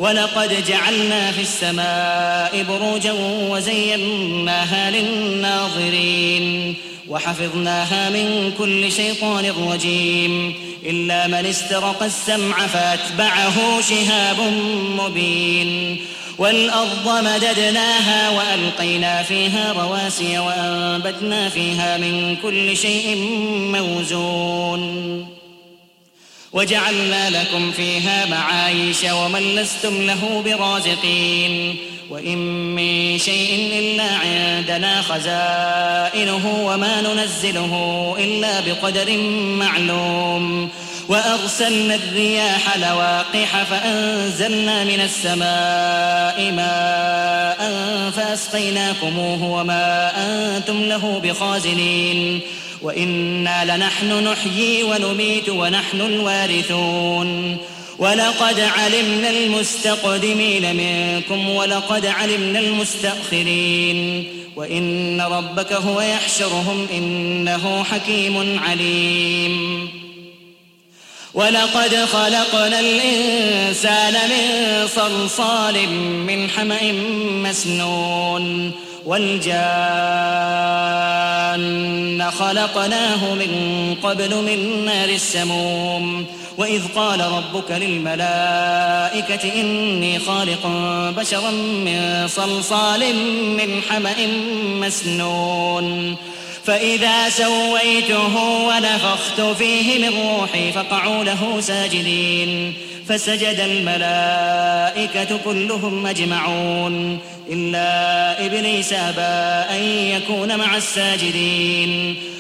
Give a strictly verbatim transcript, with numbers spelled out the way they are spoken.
ولقد جعلنا في السماء بروجا وزيناها للناظرين وحفظناها من كل شيطان رجيم إلا من استرق السمع فأتبعه شهاب مبين والأرض مددناها وألقينا فيها رواسي وأنبتنا فيها من كل شيء موزون وجعلنا لكم فيها معايش ومن لستم له برازقين وإن من شيء إلا عندنا خزائنه وما ننزله إلا بقدر معلوم وأرسلنا الرياح لواقح فأنزلنا من السماء ماء فأسقيناكموه وما أنتم له بخازنين وإنا لنحن نحيي ونميت ونحن الوارثون ولقد علمنا المستقدمين منكم ولقد علمنا المستأخرين وإن ربك هو يحشرهم إنه حكيم عليم ولقد خلقنا الإنسان من صلصال من حمأ مسنون والجان خلقناه من قبل من نار السموم وإذ قال ربك للملائكة إني خالق بشرا من صلصال من حمأ مسنون فإذا سويته ونفخت فيه من روحي فقعوا له ساجدين فسجد الملائكة كلهم أجمعون إلا إبليس أبى أن يكون مع الساجدين